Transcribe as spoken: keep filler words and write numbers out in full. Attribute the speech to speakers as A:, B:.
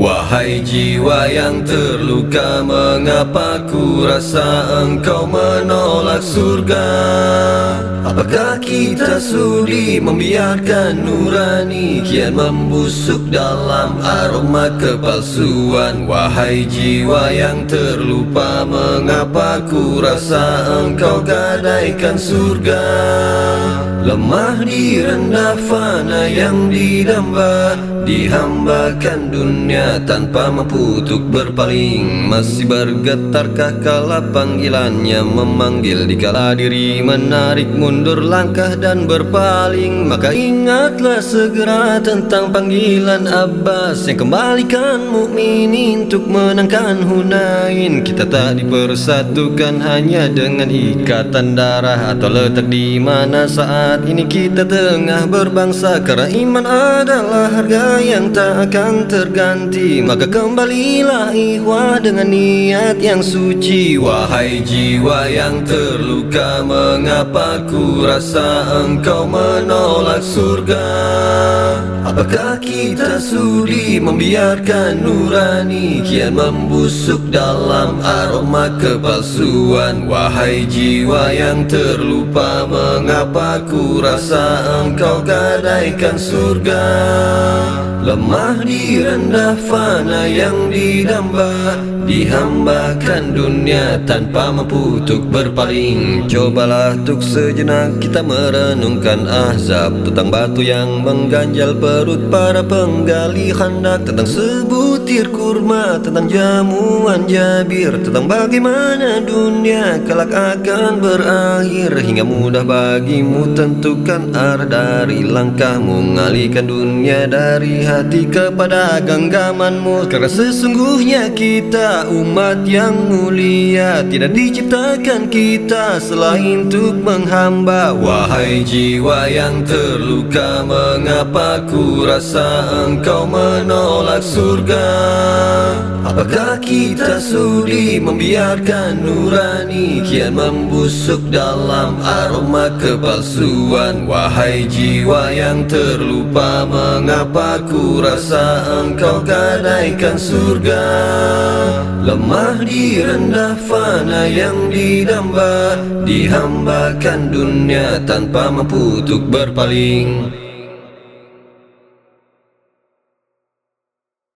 A: Wahai jiwa yang terluka, mengapa ku rasa engkau menolak surga? Apakah kita sudi membiarkan nurani kian membusuk dalam aroma kepalsuan? Wahai jiwa yang terlupa, mengapa ku rasa engkau gadaikan surga? Lemah direndah fana yang didamba, dihambakan dunia tanpa mampu untuk berpaling. Masih bergetarkah kala panggilannya memanggil, dikala diri menarik mundur langkah dan berpaling? Maka ingatlah segera tentang panggilan Abbas yang kembalikan mukminin untuk menangkan Hunain. Kita tak dipersatukan hanya dengan ikatan darah atau letak di mana saat ini kita tengah berbangsa, karena iman adalah harga yang tak akan terganti. Maka kembalilah ikhwah dengan niat yang suci. Wahai jiwa yang terluka, mengapa ku rasa engkau menolak surga? Apakah kita sudi membiarkan nurani kian membusuk dalam aroma kepalsuan? Wahai jiwa yang terlupa, mengapa ku rasa engkau gadaikan surga? Lemah direndah fana yang didamba, dihambakan dunia tanpa mampu untuk berpaling. Cobalah untuk sejenak kita merenungkan Ahzab, tentang batu yang mengganjal perut para penggali khandak, tentang sebutir kurma, tentang jamuan Jabir, tentang bagaimana dunia kelak akan berakhir. Hingga mudah bagimu tentukan arah dari langkahmu, mengalihkan dunia dari hati kepada genggamanmu. Karena sesungguhnya kita umat yang mulia, tidak diciptakan kita selain untuk menghamba. Wahai jiwa yang terluka, mengapa ku rasa engkau menolak surga? Apakah kita sudi membiarkan nurani kian membusuk dalam aroma kepalsuan? Wahai jiwa yang terlupa, mengapa ku rasa engkau gadaikan surga? Lemah direndah fana yang didamba, dihambakan dunia tanpa mampu untuk berpaling.